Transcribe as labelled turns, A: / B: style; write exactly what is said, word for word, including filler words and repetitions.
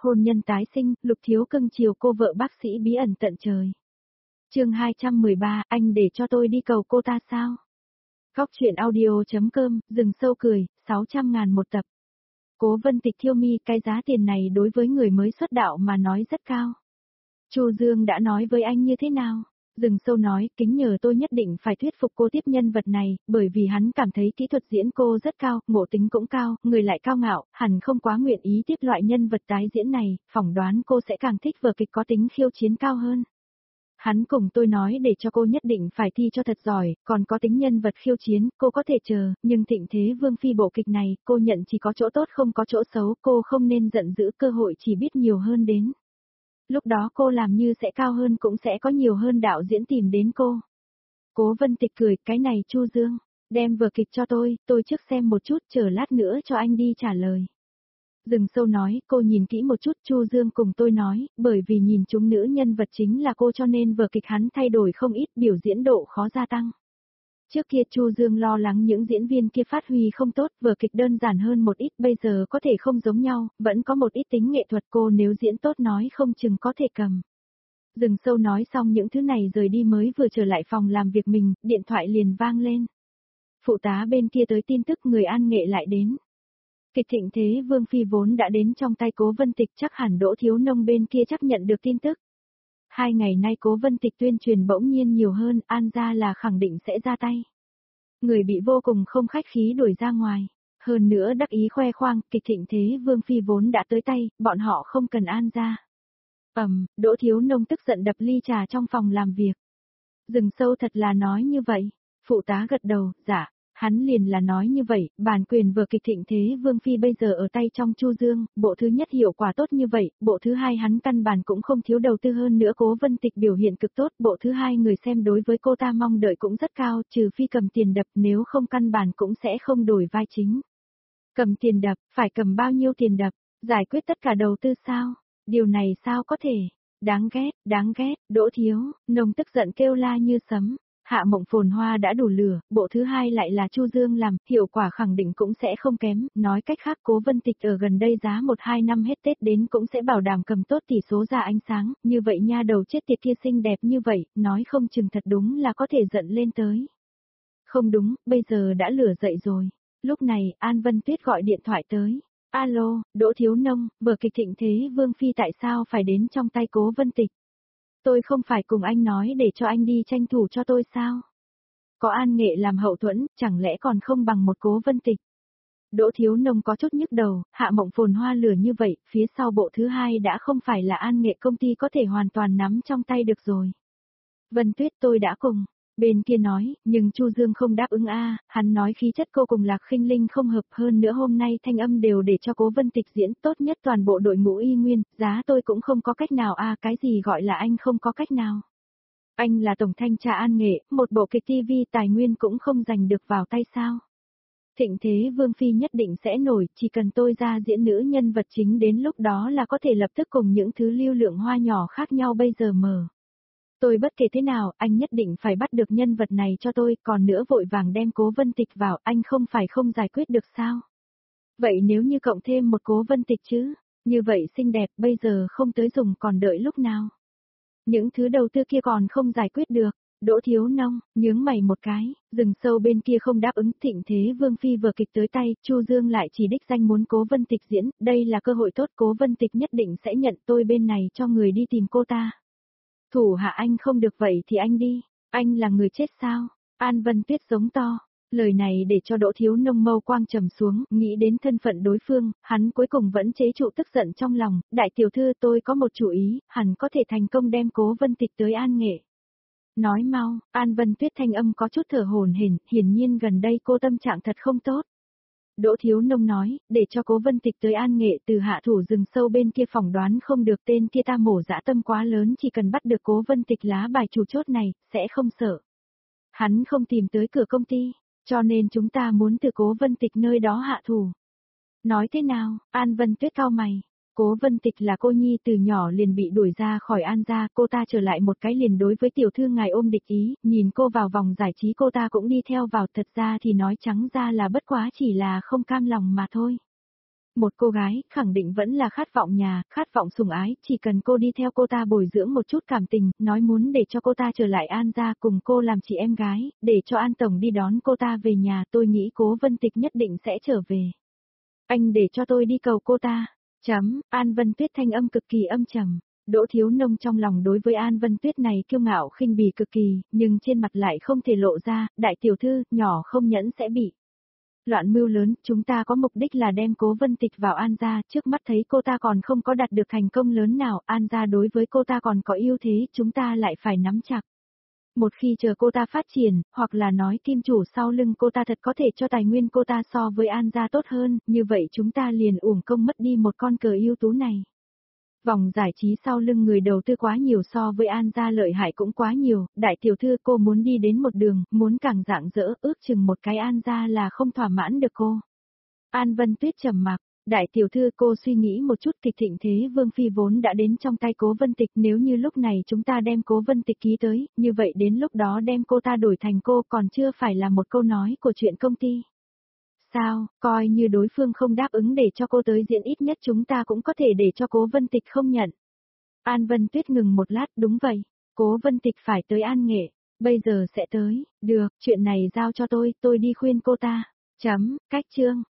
A: Hôn nhân tái sinh, Lục Thiếu cưng chiều cô vợ bác sĩ bí ẩn tận trời. Chương hai trăm mười ba, anh để cho tôi đi cầu cô ta sao? Góc truyện audio.com, rừng sâu cười, sáu trăm ngàn một tập. Cố Vân Tịch thiêu mi, cái giá tiền này đối với người mới xuất đạo mà nói rất cao. Chu Dương đã nói với anh như thế nào? Rừng sâu nói, kính nhờ tôi nhất định phải thuyết phục cô tiếp nhân vật này, bởi vì hắn cảm thấy kỹ thuật diễn cô rất cao, ngộ tính cũng cao, người lại cao ngạo, hẳn không quá nguyện ý tiếp loại nhân vật tái diễn này, phỏng đoán cô sẽ càng thích vở kịch có tính khiêu chiến cao hơn. Hắn cùng tôi nói để cho cô nhất định phải thi cho thật giỏi, còn có tính nhân vật khiêu chiến, cô có thể chờ, nhưng Thịnh Thế Vương Phi bộ kịch này, cô nhận chỉ có chỗ tốt không có chỗ xấu, cô không nên giận dữ, cơ hội chỉ biết nhiều hơn đến. Lúc đó cô làm như sẽ cao hơn cũng sẽ có nhiều hơn đạo diễn tìm đến cô. Cố Vân Tịch cười, cái này Chu Dương, đem vở kịch cho tôi, tôi trước xem một chút, chờ lát nữa cho anh đi trả lời. Rừng sâu nói, cô nhìn kỹ một chút, Chu Dương cùng tôi nói, bởi vì nhìn chúng nữ nhân vật chính là cô cho nên vở kịch hắn thay đổi không ít, biểu diễn độ khó gia tăng. Trước kia Chu Dương lo lắng những diễn viên kia phát huy không tốt, vở kịch đơn giản hơn một ít, bây giờ có thể không giống nhau, vẫn có một ít tính nghệ thuật, cô nếu diễn tốt nói không chừng có thể cầm. Rừng sâu nói xong những thứ này rời đi mới vừa trở lại phòng làm việc mình, điện thoại liền vang lên. Phụ tá bên kia tới tin tức người An Nghệ lại đến. Kịch Thịnh Thế Vương Phi vốn đã đến trong tay Cố Vân Tịch, chắc hẳn Đỗ Thiếu Nông bên kia chắc nhận được tin tức. Hai ngày nay Cố Vân Tịch tuyên truyền bỗng nhiên nhiều hơn, An ra là khẳng định sẽ ra tay. Người bị vô cùng không khách khí đuổi ra ngoài. Hơn nữa đắc ý khoe khoang, kịch Thịnh Thế Vương Phi vốn đã tới tay, bọn họ không cần An ra. Ầm, Đỗ Thiếu Nông tức giận đập ly trà trong phòng làm việc. Rừng sâu thật là nói như vậy. Phụ tá gật đầu, dạ. Hắn liền là nói như vậy, bản quyền vở kịch Thịnh Thế Vương Phi bây giờ ở tay trong Chu Dương, bộ thứ nhất hiệu quả tốt như vậy, bộ thứ hai hắn căn bản cũng không thiếu đầu tư hơn nữa. Cố Vân Tịch biểu hiện cực tốt, bộ thứ hai người xem đối với cô ta mong đợi cũng rất cao, trừ phi cầm tiền đập, nếu không căn bản cũng sẽ không đổi vai chính. Cầm tiền đập, phải cầm bao nhiêu tiền đập, giải quyết tất cả đầu tư sao? Điều này sao có thể? Đáng ghét, đáng ghét, Đỗ Thiếu Nông tức giận kêu la như sấm. Hạ Mộng Phồn Hoa đã đủ lửa, bộ thứ hai lại là Chu Dương làm, hiệu quả khẳng định cũng sẽ không kém, nói cách khác Cố Vân Tịch ở gần đây giá một hai năm hết Tết đến cũng sẽ bảo đảm cầm tốt tỷ số ra ánh sáng, như vậy nha đầu chết tiệt kia xinh đẹp như vậy, nói không chừng thật đúng là có thể giận lên tới. Không đúng, bây giờ đã lửa dậy rồi. Lúc này, An Vân Tuyết gọi điện thoại tới. Alo, Đỗ Thiếu Nông, vở kịch Thịnh Thế Vương Phi tại sao phải đến trong tay Cố Vân Tịch? Tôi không phải cùng anh nói để cho anh đi tranh thủ cho tôi sao? Có An Nghệ làm hậu thuẫn, chẳng lẽ còn không bằng một Cố Vân Tịch? Đỗ Thiếu Nông có chút nhức đầu, Hạ Mộng Phồn Hoa lửa như vậy, phía sau bộ thứ hai đã không phải là An Nghệ công ty có thể hoàn toàn nắm trong tay được rồi. Vân Tuyết tôi đã cùng. Bên kia nói, nhưng Chu Dương không đáp ứng a, hắn nói khí chất cô cùng Lạc Khinh Linh không hợp, hơn nữa hôm nay thanh âm đều để cho Cố Vân Tịch diễn, tốt nhất toàn bộ đội ngũ y nguyên, giá tôi cũng không có cách nào a, cái gì gọi là anh không có cách nào? Anh là tổng thanh tra An Nghệ, một bộ kịch ti vi tài nguyên cũng không giành được vào tay sao? Thịnh Thế Vương Phi nhất định sẽ nổi, chỉ cần tôi ra diễn nữ nhân vật chính đến lúc đó là có thể lập tức cùng những thứ lưu lượng hoa nhỏ khác nhau bây giờ mở. Tôi bất kể thế nào, anh nhất định phải bắt được nhân vật này cho tôi, còn nữa vội vàng đem Cố Vân Tịch vào, anh không phải không giải quyết được sao? Vậy nếu như cộng thêm một Cố Vân Tịch chứ, như vậy xinh đẹp, bây giờ không tới dùng còn đợi lúc nào? Những thứ đầu tư kia còn không giải quyết được, Đỗ Thiếu Nông, nhướng mày một cái, rừng sâu bên kia không đáp ứng. Thịnh Thế Vương Phi vừa kịch tới tay, Chu Dương lại chỉ đích danh muốn Cố Vân Tịch diễn, đây là cơ hội tốt, Cố Vân Tịch nhất định sẽ nhận, tôi bên này cho người đi tìm cô ta. Thủ hạ anh không được vậy thì anh đi, anh là người chết sao? An Vân Tuyết giống to, lời này để cho Đỗ Thiếu Nông mâu quang trầm xuống, nghĩ đến thân phận đối phương, hắn cuối cùng vẫn chế trụ tức giận trong lòng, đại tiểu thư tôi có một chủ ý, hẳn có thể thành công đem Cố Vân Tịch tới An Nghệ. Nói mau, An Vân Tuyết thanh âm có chút thở hổn hển, hiển nhiên gần đây cô tâm trạng thật không tốt. Đỗ Thiếu Nông nói, để cho Cố Vân Tịch tới An Nghệ, từ hạ thủ rừng sâu bên kia phỏng đoán không được, tên kia ta mổ dã tâm quá lớn, chỉ cần bắt được Cố Vân Tịch lá bài chủ chốt này, sẽ không sợ. Hắn không tìm tới cửa công ty, cho nên chúng ta muốn từ Cố Vân Tịch nơi đó hạ thủ. Nói thế nào? An Vân Tuyết cau mày. Cố Vân Tịch là cô nhi từ nhỏ liền bị đuổi ra khỏi An gia, cô ta trở lại một cái liền đối với tiểu thư ngài ôm địch ý, nhìn cô vào vòng giải trí cô ta cũng đi theo vào, thật ra thì nói trắng ra là bất quá chỉ là không cam lòng mà thôi. Một cô gái, khẳng định vẫn là khát vọng nhà, khát vọng sủng ái, chỉ cần cô đi theo cô ta bồi dưỡng một chút cảm tình, nói muốn để cho cô ta trở lại An gia cùng cô làm chị em gái, để cho An Tổng đi đón cô ta về nhà, tôi nghĩ Cố Vân Tịch nhất định sẽ trở về. Anh để cho tôi đi cầu cô ta. Chấm, An Vân Tuyết thanh âm cực kỳ âm trầm. Đỗ Thiếu Nông trong lòng đối với An Vân Tuyết này kiêu ngạo khinh bỉ cực kỳ, nhưng trên mặt lại không thể lộ ra, đại tiểu thư, nhỏ không nhẫn sẽ bị. Loạn mưu lớn, chúng ta có mục đích là đem Cố Vân Tịch vào An gia, trước mắt thấy cô ta còn không có đạt được thành công lớn nào, An gia đối với cô ta còn có ưu thế, chúng ta lại phải nắm chặt. Một khi chờ cô ta phát triển, hoặc là nói kim chủ sau lưng cô ta thật có thể cho tài nguyên cô ta so với An gia tốt hơn, như vậy chúng ta liền uổng công mất đi một con cờ ưu tú này. Vòng giải trí sau lưng người đầu tư quá nhiều so với An gia lợi hại cũng quá nhiều, đại tiểu thư cô muốn đi đến một đường, muốn càng rạng rỡ, ước chừng một cái An gia là không thỏa mãn được cô. An Vân Tuyết trầm mặc, đại tiểu thư cô suy nghĩ một chút, kịch thịnh thế Vương Phi vốn đã đến trong tay Cố Vân Tịch, nếu như lúc này chúng ta đem Cố Vân Tịch ký tới, như vậy đến lúc đó đem cô ta đổi thành cô còn chưa phải là một câu nói của chuyện công ty. Sao, coi như đối phương không đáp ứng để cho cô tới diễn, ít nhất chúng ta cũng có thể để cho Cố Vân Tịch không nhận. An Vân Tuyết ngừng một lát, đúng vậy, Cố Vân Tịch phải tới An Nghệ, bây giờ sẽ tới, được, chuyện này giao cho tôi, tôi đi khuyên cô ta. Chấm, cách chương.